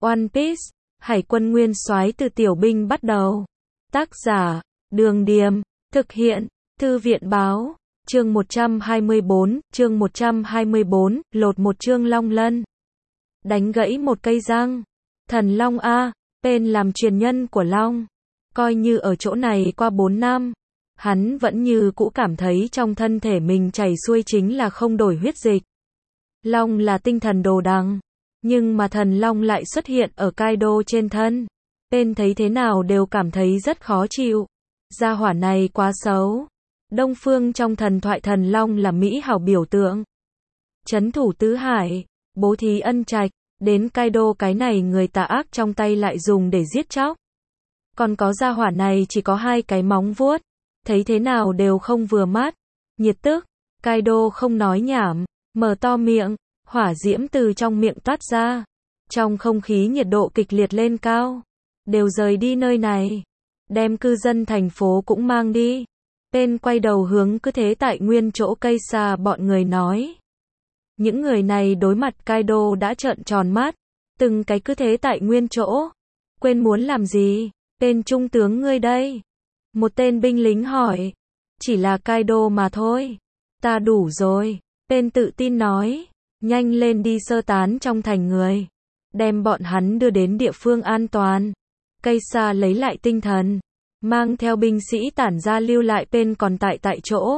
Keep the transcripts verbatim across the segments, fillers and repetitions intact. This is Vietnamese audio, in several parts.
One Piece, Hải quân nguyên soái từ tiểu binh bắt đầu. Tác giả, Đường Điềm, thực hiện, Thư viện Báo, chương một trăm hai mươi bốn, chương một trăm hai mươi bốn, lột một chương long lân. Đánh gãy một cây răng. Thần Long A, Pain làm truyền nhân của Long. Coi như ở chỗ này qua bốn năm, hắn vẫn như cũ cảm thấy trong thân thể mình chảy xuôi chính là không đổi huyết dịch. Long là tinh thần đồ đằng, nhưng mà thần Long lại xuất hiện ở Kaido trên thân. Pain thấy thế nào đều cảm thấy rất khó chịu. Gia hỏa này quá xấu. Đông phương trong thần thoại thần Long là mỹ hảo biểu tượng. Trấn thủ tứ hải, bố thí ân trạch, đến Kaido cái này người tà ác trong tay lại dùng để giết chóc. Còn có gia hỏa này chỉ có hai cái móng vuốt, thấy thế nào đều không vừa mắt. Nhiệt tức, Kaido không nói nhảm, mở to miệng, hỏa diễm từ trong miệng toát ra. Trong không khí nhiệt độ kịch liệt lên cao. Đều rời đi nơi này. Đem cư dân thành phố cũng mang đi. Pain quay đầu hướng cứ thế tại nguyên chỗ cây xa bọn người nói. Những người này đối mặt Kaido đã trợn tròn mắt. Từng cái cứ thế tại nguyên chỗ. Quên muốn làm gì? Tên trung tướng ngươi đây. Một tên binh lính hỏi. Chỉ là Kaido mà thôi. Ta đủ rồi. Pain tự tin nói. Nhanh lên đi sơ tán trong thành người. Đem bọn hắn đưa đến địa phương an toàn. Cây xa lấy lại tinh thần. Mang theo binh sĩ tản ra lưu lại Pain còn tại tại chỗ.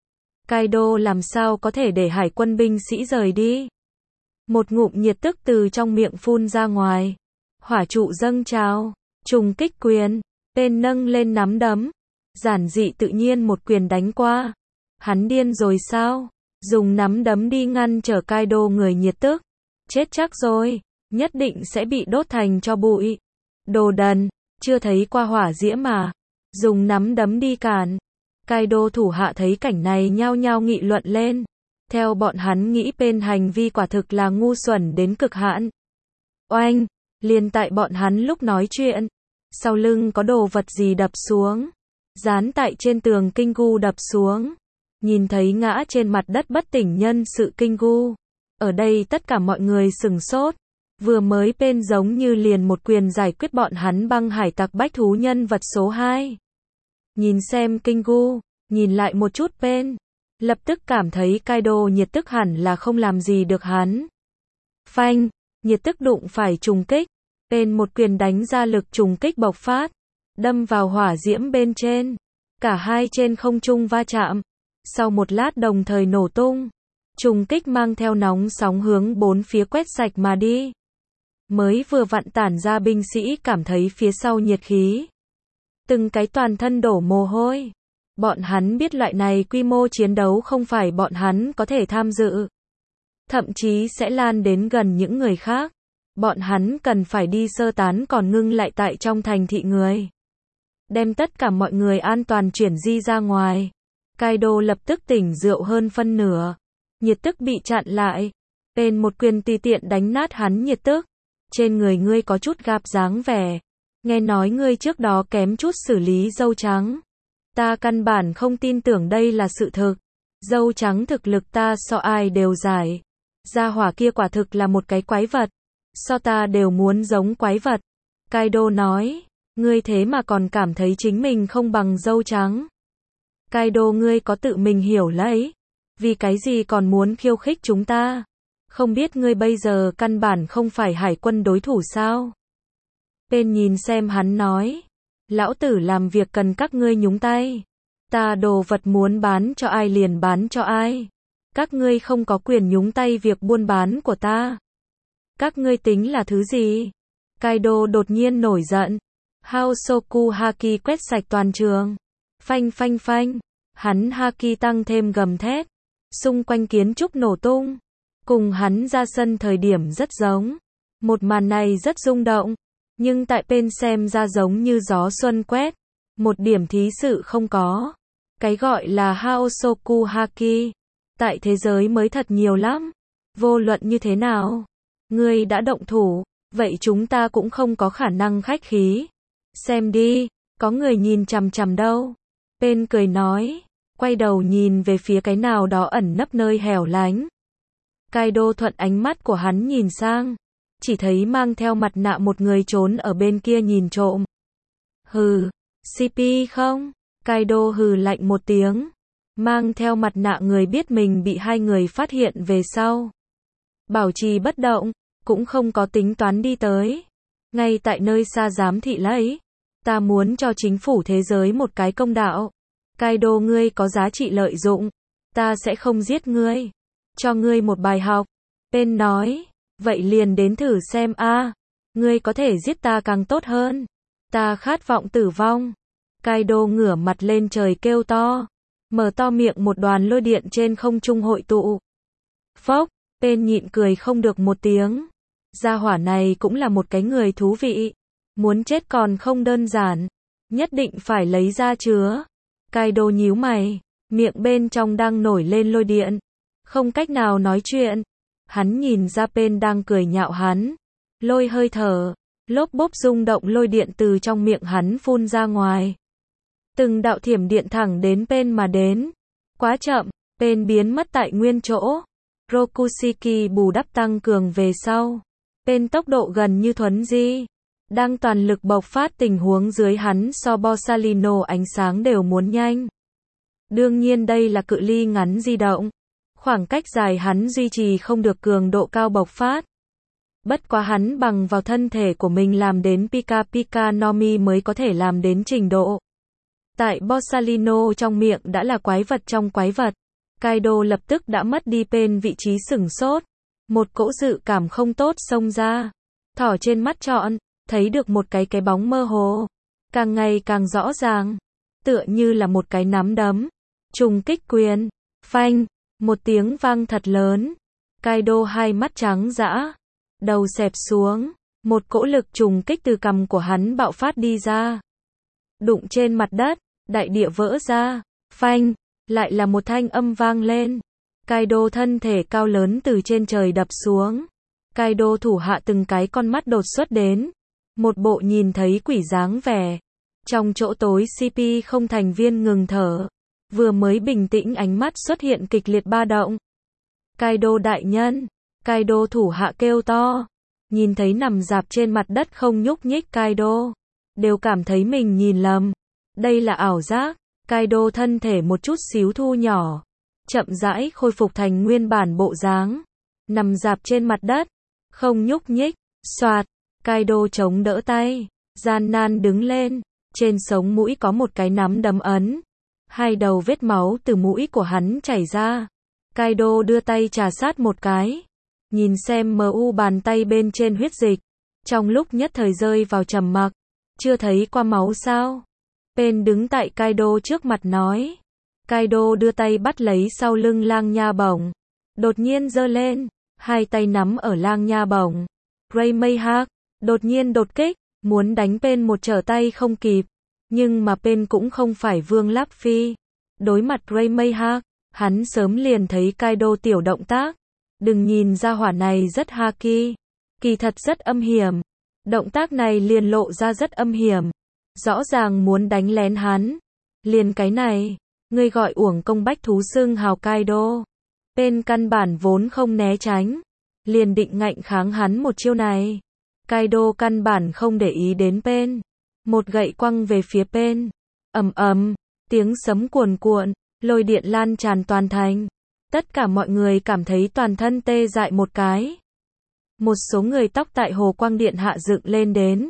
Kaido làm sao có thể để hải quân binh sĩ rời đi. Một ngụm nhiệt tức từ trong miệng phun ra ngoài. Hỏa trụ dâng trào. Trùng kích quyền. Pain nâng lên nắm đấm. Giản dị tự nhiên một quyền đánh qua. Hắn điên rồi sao? Dùng nắm đấm đi ngăn trở Kaido người nhiệt tức. Chết chắc rồi. Nhất định sẽ bị đốt thành cho bụi. Đồ đần. Chưa thấy qua hỏa diễm mà. Dùng nắm đấm đi cản. Kaido thủ hạ thấy cảnh này nhao nhao nghị luận lên. Theo bọn hắn nghĩ Pain hành vi quả thực là ngu xuẩn đến cực hạn. Oanh. Liền tại bọn hắn lúc nói chuyện. Sau lưng có đồ vật gì đập xuống. Dán tại trên tường Kingu đập xuống. Nhìn thấy ngã trên mặt đất bất tỉnh nhân sự Kingu. Ở đây tất cả mọi người sừng sốt. Vừa mới Pain giống như liền một quyền giải quyết bọn hắn băng hải tặc bách thú nhân vật số hai. Nhìn xem Kingu, nhìn lại một chút Pain. Lập tức cảm thấy Kaido nhiệt tức hẳn là không làm gì được hắn. Phanh, nhiệt tức đụng phải trùng kích. Pain một quyền đánh ra lực trùng kích bộc phát. Đâm vào hỏa diễm bên trên. Cả hai trên không trung va chạm. Sau một lát đồng thời nổ tung. Trùng kích mang theo nóng sóng hướng bốn phía quét sạch mà đi. Mới vừa vặn tản ra binh sĩ cảm thấy phía sau nhiệt khí. Từng cái toàn thân đổ mồ hôi. Bọn hắn biết loại này quy mô chiến đấu không phải bọn hắn có thể tham dự. Thậm chí sẽ lan đến gần những người khác. Bọn hắn cần phải đi sơ tán còn ngưng lại tại trong thành thị người. Đem tất cả mọi người an toàn chuyển di ra ngoài. Kaido lập tức tỉnh rượu hơn phân nửa. Nhiệt tức bị chặn lại. Pain một quyền tùy tiện đánh nát hắn nhiệt tức. Trên người ngươi có chút gạp dáng vẻ. Nghe nói ngươi trước đó kém chút xử lý dâu trắng. Ta căn bản không tin tưởng đây là sự thực. Dâu trắng thực lực ta so ai đều giải. Gia hỏa kia quả thực là một cái quái vật. So ta đều muốn giống quái vật. Kaido nói. Ngươi thế mà còn cảm thấy chính mình không bằng dâu trắng. Kaido ngươi có tự mình hiểu lấy. Vì cái gì còn muốn khiêu khích chúng ta? Không biết ngươi bây giờ căn bản không phải hải quân đối thủ sao? Pain nhìn xem hắn nói. Lão tử làm việc cần các ngươi nhúng tay. Ta đồ vật muốn bán cho ai liền bán cho ai. Các ngươi không có quyền nhúng tay việc buôn bán của ta. Các ngươi tính là thứ gì? Kaido đột nhiên nổi giận. Haosoku Haki quét sạch toàn trường. Phanh phanh phanh. Hắn Haki tăng thêm gầm thét. Xung quanh kiến trúc nổ tung. Cùng hắn ra sân thời điểm rất giống. Một màn này rất rung động. Nhưng tại Pain xem ra giống như gió xuân quét. Một điểm thí sự không có. Cái gọi là Haosoku Haki. Tại thế giới mới thật nhiều lắm. Vô luận như thế nào. Ngươi đã động thủ. Vậy chúng ta cũng không có khả năng khách khí. Xem đi. Có người nhìn chằm chằm đâu. Pain cười nói. Quay đầu nhìn về phía cái nào đó ẩn nấp nơi hẻo lánh. Kaido thuận ánh mắt của hắn nhìn sang. chỉ thấy mang theo mặt nạ một người trốn ở bên kia nhìn trộm. Hừ, xê pê không? Kaido hừ lạnh một tiếng. Mang theo mặt nạ người biết mình bị hai người phát hiện về sau. Bảo trì bất động, cũng không có tính toán đi tới. Ngay tại nơi xa giám thị lấy. Ta muốn cho chính phủ thế giới một cái công đạo. Kaido ngươi có giá trị lợi dụng. Ta sẽ không giết ngươi. Cho ngươi một bài học. Pain nói. Vậy liền đến thử xem a. À, ngươi có thể giết ta càng tốt hơn. Ta khát vọng tử vong. Kaido ngửa mặt lên trời kêu to. Mở to miệng một đoàn lôi điện trên không trung hội tụ. Phốc, Pain nhịn cười không được một tiếng. Gia hỏa này cũng là một cái người thú vị. Muốn chết còn không đơn giản. Nhất định phải lấy ra chứa. Kaido nhíu mày. Miệng bên trong đang nổi lên lôi điện. Không cách nào nói chuyện. Hắn nhìn ra Pain đang cười nhạo hắn. Lôi hơi thở. Lốp bốp rung động lôi điện từ trong miệng hắn phun ra ngoài. Từng đạo thiểm điện thẳng đến Pain mà đến. Quá chậm, Pain biến mất tại nguyên chỗ. Rokushiki bù đắp tăng cường về sau. Pain tốc độ gần như thuấn di. Đang toàn lực bộc phát tình huống dưới hắn so Borsalino ánh sáng đều muốn nhanh. Đương nhiên đây là cự ly ngắn di động. Khoảng cách dài hắn duy trì không được cường độ cao bộc phát. Bất quá hắn bằng vào thân thể của mình làm đến Pika Pika no Mi mới có thể làm đến trình độ. Tại Borsalino trong miệng đã là quái vật trong quái vật. Kaido lập tức đã mất đi Pain vị trí sửng sốt. Một cỗ dự cảm không tốt xông ra. Thỏ trên mắt trọn, thấy được một cái cái bóng mơ hồ. Càng ngày càng rõ ràng. Tựa như là một cái nắm đấm. Trùng kích quyền. Phanh. Một tiếng vang thật lớn. Kaido hai mắt trắng dã. Đầu xẹp xuống. Một cỗ lực trùng kích từ cằm của hắn bạo phát đi ra. Đụng trên mặt đất. Đại địa vỡ ra. Phanh. Lại là một thanh âm vang lên. Kaido thân thể cao lớn từ trên trời đập xuống. Kaido thủ hạ từng cái con mắt đột xuất đến. Một bộ nhìn thấy quỷ dáng vẻ. Trong chỗ tối xê pê không thành viên ngừng thở. Vừa mới bình tĩnh ánh mắt xuất hiện kịch liệt ba động. Kaido đại nhân. Kaido thủ hạ kêu to. Nhìn thấy nằm dạp trên mặt đất không nhúc nhích Kaido. Đều cảm thấy mình nhìn lầm. Đây là ảo giác. Kaido thân thể một chút xíu thu nhỏ. Chậm rãi khôi phục thành nguyên bản bộ dáng. Nằm dạp trên mặt đất. Không nhúc nhích. Xoạt. Kaido chống đỡ tay. Gian nan đứng lên. Trên sống mũi có một cái nắm đấm ấn. Hai đầu vết máu từ mũi của hắn chảy ra. Kaido đưa tay trà sát một cái. Nhìn xem em u bàn tay bên trên huyết dịch. Trong lúc nhất thời rơi vào trầm mặc. Chưa thấy qua máu sao? Pain đứng tại Kaido trước mặt nói. Kaido đưa tay bắt lấy sau lưng lang nha bổng. Đột nhiên giơ lên. Hai tay nắm ở lang nha bổng. Rayleigh đột nhiên đột kích. Muốn đánh Pain một trở tay không kịp. Nhưng mà Pain cũng không phải Vương Láp Phi. Đối mặt Rayleigh, hắn sớm liền thấy Kaido tiểu động tác. Đừng nhìn ra hỏa này rất haki. Kỳ thật rất âm hiểm. Động tác này liền lộ ra rất âm hiểm. Rõ ràng muốn đánh lén hắn. Liền cái này. Ngươi gọi uổng công bách thú xưng hào Kaido. Pain căn bản vốn không né tránh. Liền định ngạnh kháng hắn một chiêu này. Kaido căn bản không để ý đến Pain. Một gậy quăng về phía Pain. Ầm ầm. Tiếng sấm cuồn cuộn. Lôi điện lan tràn toàn thành. Tất cả mọi người cảm thấy toàn thân tê dại một cái. Một số người tóc tại hồ quang điện hạ dựng lên đến.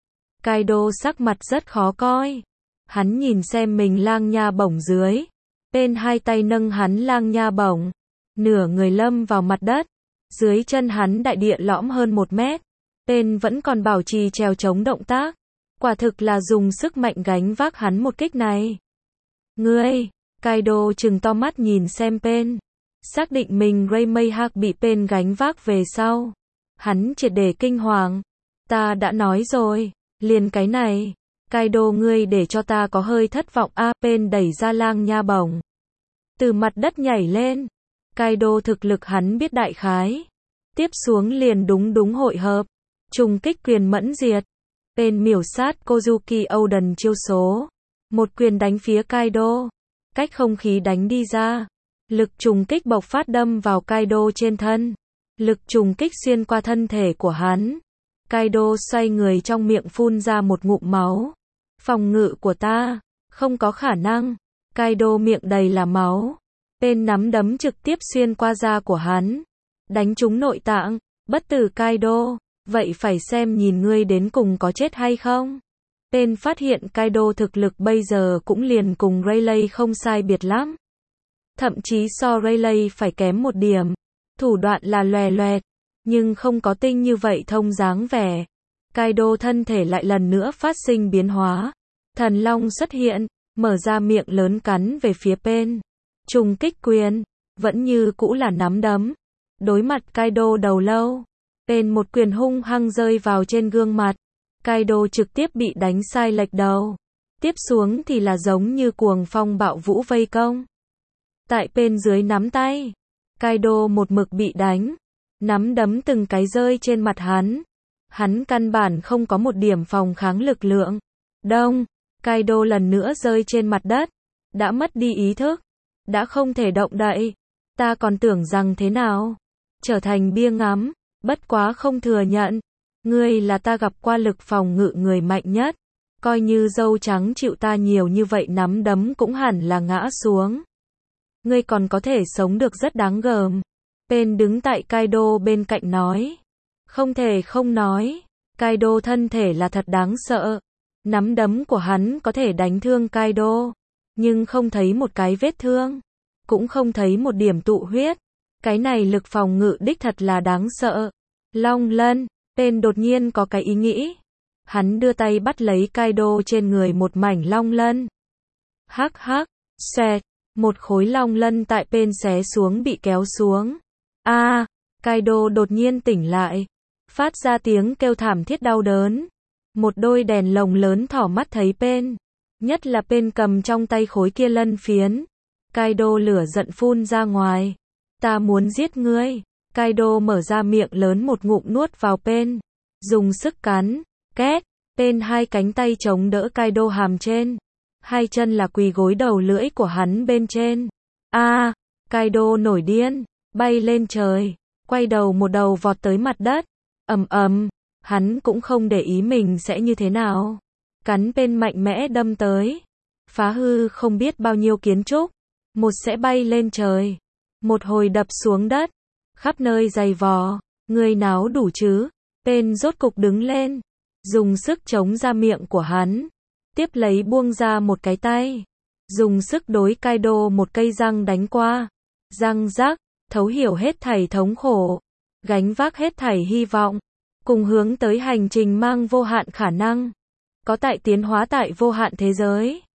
Kaido sắc mặt rất khó coi. Hắn nhìn xem mình lang nha bổng dưới. Pain hai tay nâng hắn lang nha bổng. Nửa người lâm vào mặt đất. Dưới chân hắn đại địa lõm hơn một mét. Pain vẫn còn bảo trì trèo chống động tác. Quả thực là dùng sức mạnh gánh vác hắn một kích này. Ngươi, Kaido trừng to mắt nhìn xem Pain. Xác định mình Rayleigh bị Pain gánh vác về sau. Hắn triệt để kinh hoàng. Ta đã nói rồi, liền cái này. Kaido ngươi để cho ta có hơi thất vọng a. Pain đẩy ra lang nha bổng. Từ mặt đất nhảy lên. Kaido thực lực hắn biết đại khái. Tiếp xuống liền đúng đúng hội hợp. Trùng kích quyền mẫn diệt. Pain miểu sát Kozuki Oden chiêu số. Một quyền đánh phía Kaido. Cách không khí đánh đi ra. Lực trùng kích bộc phát đâm vào Kaido trên thân. Lực trùng kích xuyên qua thân thể của hắn. Kaido xoay người trong miệng phun ra một ngụm máu. Phòng ngự của ta, không có khả năng. Kaido miệng đầy là máu. Tên nắm đấm trực tiếp xuyên qua da của hắn. Đánh trúng nội tạng, bất tử Kaido. Vậy phải xem nhìn ngươi đến cùng có chết hay không. Tên phát hiện Kaido thực lực bây giờ cũng liền cùng Rayleigh không sai biệt lắm. Thậm chí so Rayleigh phải kém một điểm. Thủ đoạn là loè loẹt, nhưng không có tinh như vậy thông dáng vẻ. Kaido thân thể lại lần nữa phát sinh biến hóa. Thần long xuất hiện, mở ra miệng lớn cắn về phía Pain. Trùng kích quyền, vẫn như cũ là nắm đấm. Đối mặt Kaido đầu lâu, Pain một quyền hung hăng rơi vào trên gương mặt. Kaido trực tiếp bị đánh sai lệch đầu. Tiếp xuống thì là giống như cuồng phong bạo vũ vây công. Tại Pain dưới nắm tay, Kaido một mực bị đánh. Nắm đấm từng cái rơi trên mặt hắn. Hắn căn bản không có một điểm phòng kháng lực lượng. Đông, Kaido lần nữa rơi trên mặt đất. Đã mất đi ý thức. Đã không thể động đậy. Ta còn tưởng rằng thế nào? Trở thành bia ngắm. Bất quá không thừa nhận. Ngươi là ta gặp qua lực phòng ngự người mạnh nhất. Coi như dâu trắng chịu ta nhiều như vậy nắm đấm cũng hẳn là ngã xuống. Ngươi còn có thể sống được rất đáng gờm. Pain đứng tại Kaido bên cạnh nói. Không thể không nói. Kaido thân thể là thật đáng sợ. Nắm đấm của hắn có thể đánh thương Kaido. Nhưng không thấy một cái vết thương. Cũng không thấy một điểm tụ huyết. Cái này lực phòng ngự đích thật là đáng sợ. Long lân. Pain đột nhiên có cái ý nghĩ. Hắn đưa tay bắt lấy Kaido trên người một mảnh long lân. Hắc hắc. Xoẹt. Một khối long lân tại Pain xé xuống bị kéo xuống. A, à, Kaido đột nhiên tỉnh lại. Phát ra tiếng kêu thảm thiết đau đớn. Một đôi đèn lồng lớn thỏ mắt thấy Pain. Nhất là Pain cầm trong tay khối kia lân phiến. Kaido lửa giận phun ra ngoài. Ta muốn giết ngươi. Kaido mở ra miệng lớn một ngụm nuốt vào Pain. Dùng sức cắn. Két. Pain hai cánh tay chống đỡ Kaido hàm trên. Hai chân là quỳ gối đầu lưỡi của hắn bên trên. A, à, Kaido nổi điên. Bay lên trời. Quay đầu một đầu vọt tới mặt đất. Ầm ầm. Hắn cũng không để ý mình sẽ như thế nào. Cắn Pain mạnh mẽ đâm tới. Phá hư không biết bao nhiêu kiến trúc. Một sẽ bay lên trời. Một hồi đập xuống đất. Khắp nơi giày vò. Ngươi náo đủ chứ. Pain rốt cục đứng lên. Dùng sức chống ra miệng của hắn. Tiếp lấy buông ra một cái tay. Dùng sức đối Kaido một cây răng đánh qua. Răng rắc. Thấu hiểu hết thảy thống khổ. Gánh vác hết thảy hy vọng. Cùng hướng tới hành trình mang vô hạn khả năng. Có tại tiến hóa tại vô hạn thế giới.